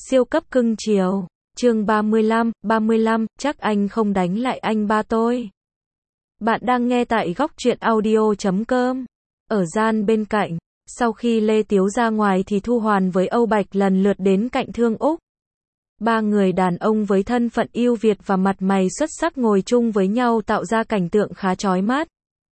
Siêu cấp cưng chiều. Chương 35, chắc anh không đánh lại anh ba tôi. Bạn đang nghe tại góc truyện audio.com. Ở gian bên cạnh, sau khi Lê Tiếu ra ngoài thì Thu Hoàn với Âu Bạch lần lượt đến cạnh Thương Úc. Ba người đàn ông với thân phận ưu việt và mặt mày xuất sắc ngồi chung với nhau tạo ra cảnh tượng khá chói mắt.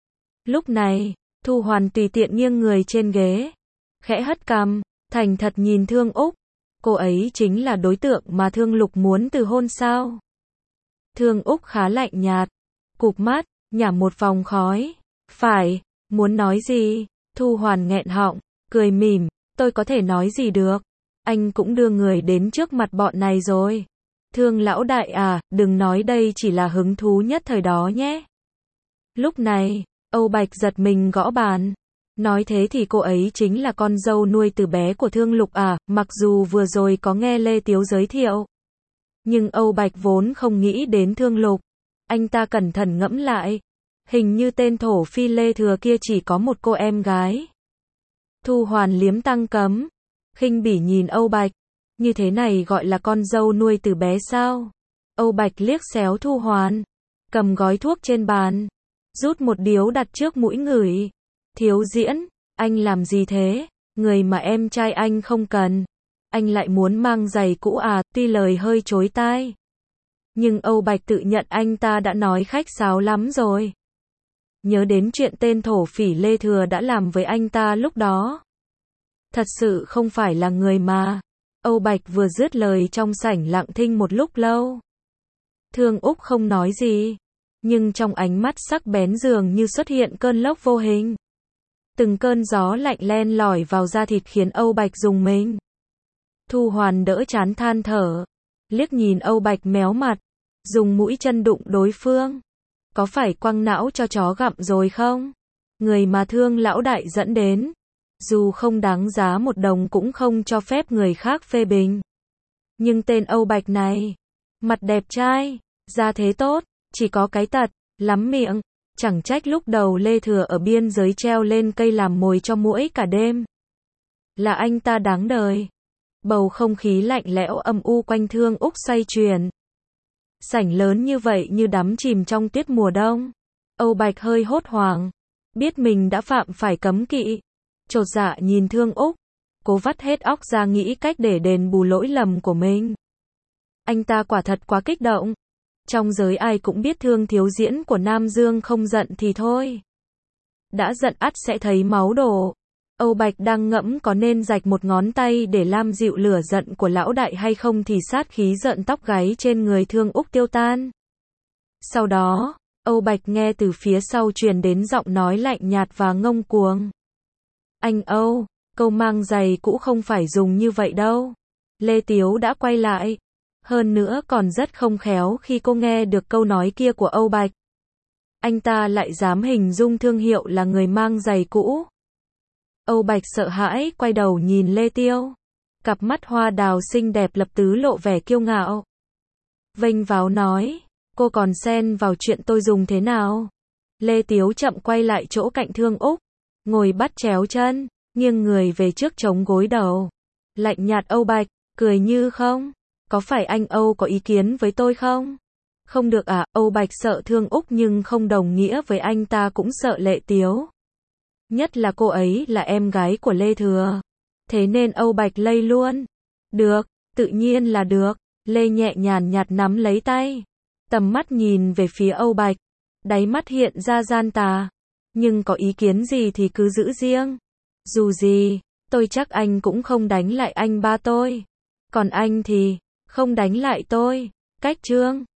Lúc này, Thu Hoàn tùy tiện nghiêng người trên ghế, khẽ hất cằm, thành thật nhìn Thương Úc. Cô ấy chính là đối tượng mà Thương Lục muốn từ hôn sao? Thương Úc khá lạnh nhạt, cụp mắt, nhả một vòng khói. Phải, muốn nói gì? Thu Hoàn nghẹn họng, cười mỉm, tôi có thể nói gì được? Anh cũng đưa người đến trước mặt bọn này rồi. Thương lão đại à, đừng nói đây chỉ là hứng thú nhất thời đó nhé. Lúc này, Âu Bạch giật mình gõ bàn. Nói thế thì cô ấy chính là con dâu nuôi từ bé của Thương Lục à, mặc dù vừa rồi có nghe Lê Tiếu giới thiệu. Nhưng Âu Bạch vốn không nghĩ đến Thương Lục. Anh ta cẩn thận ngẫm lại. Hình như tên thổ phi Lê Thừa kia chỉ có một cô em gái. Thu Hoàn liếm tăng cấm, khinh bỉ nhìn Âu Bạch. Như thế này gọi là con dâu nuôi từ bé sao? Âu Bạch liếc xéo Thu Hoàn, cầm gói thuốc trên bàn, rút một điếu đặt trước mũi ngửi. Thiếu Diễn, anh làm gì thế? Người mà em trai anh không cần. Anh lại muốn mang giày cũ à? Tuy lời hơi chối tai, nhưng Âu Bạch tự nhận anh ta đã nói khách sáo lắm rồi. Nhớ đến chuyện tên thổ phỉ Lê Thừa đã làm với anh ta lúc đó. Thật sự không phải là người mà. Âu Bạch vừa dứt lời trong sảnh lặng thinh một lúc lâu. Thương Úc không nói gì, nhưng trong ánh mắt sắc bén dường như xuất hiện cơn lốc vô hình. Từng cơn gió lạnh len lỏi vào da thịt khiến Âu Bạch rùng mình. Thu Hoàn đỡ chán than thở, liếc nhìn Âu Bạch méo mặt, dùng mũi chân đụng đối phương. Có phải quăng não cho chó gặm rồi không? Người mà Thương lão đại dẫn đến, dù không đáng giá một đồng cũng không cho phép người khác phê bình. Nhưng tên Âu Bạch này, mặt đẹp trai, da thế tốt, chỉ có cái tật, lắm miệng. Chẳng trách lúc đầu Lê Thừa ở biên giới treo lên cây làm mồi cho muỗi cả đêm. Là anh ta đáng đời. Bầu không khí lạnh lẽo âm u quanh Thương Úc xoay chuyển. Sảnh lớn như vậy như đắm chìm trong tuyết mùa đông. Âu Bạch hơi hốt hoảng, biết mình đã phạm phải cấm kỵ. Chột dạ nhìn Thương Úc, cố vắt hết óc ra nghĩ cách để đền bù lỗi lầm của mình. Anh ta quả thật quá kích động. Trong giới ai cũng biết Thương thiếu diễn của Nam Dương không giận thì thôi. Đã giận ắt sẽ thấy máu đổ. Âu Bạch đang ngẫm có nên rạch một ngón tay để lam dịu lửa giận của lão đại hay không thì sát khí giận tóc gáy trên người Thương Úc tiêu tan. Sau đó, Âu Bạch nghe từ phía sau truyền đến giọng nói lạnh nhạt và ngông cuồng. Anh Âu, câu mang giày cũ không phải dùng như vậy đâu. Lê Tiếu đã quay lại. Hơn nữa còn rất không khéo khi cô nghe được câu nói kia của Âu Bạch. Anh ta lại dám hình dung thương hiệu là người mang giày cũ. Âu Bạch sợ hãi quay đầu nhìn Lê Tiêu. Cặp mắt hoa đào xinh đẹp lập tức lộ vẻ kiêu ngạo. Vênh váo nói, cô còn xen vào chuyện tôi dùng thế nào? Lê Tiếu chậm quay lại chỗ cạnh Thương Úc, ngồi bắt chéo chân, nghiêng người về trước chống gối đầu. Lạnh nhạt Âu Bạch, cười như không. Có phải anh Âu có ý kiến với tôi không? Không được à? Âu Bạch sợ Thương Úc nhưng không đồng nghĩa với anh ta cũng sợ Lê Tiếu. Nhất là cô ấy là em gái của Lê Thừa. Thế nên Âu Bạch lây luôn. Được, tự nhiên là được. Lê nhẹ nhàng nhạt nắm lấy tay. Tầm mắt nhìn về phía Âu Bạch. Đáy mắt hiện ra gian tà. Nhưng có ý kiến gì thì cứ giữ riêng. Dù gì, tôi chắc anh cũng không đánh lại anh ba tôi. Còn anh thì không đánh lại tôi. Cách chương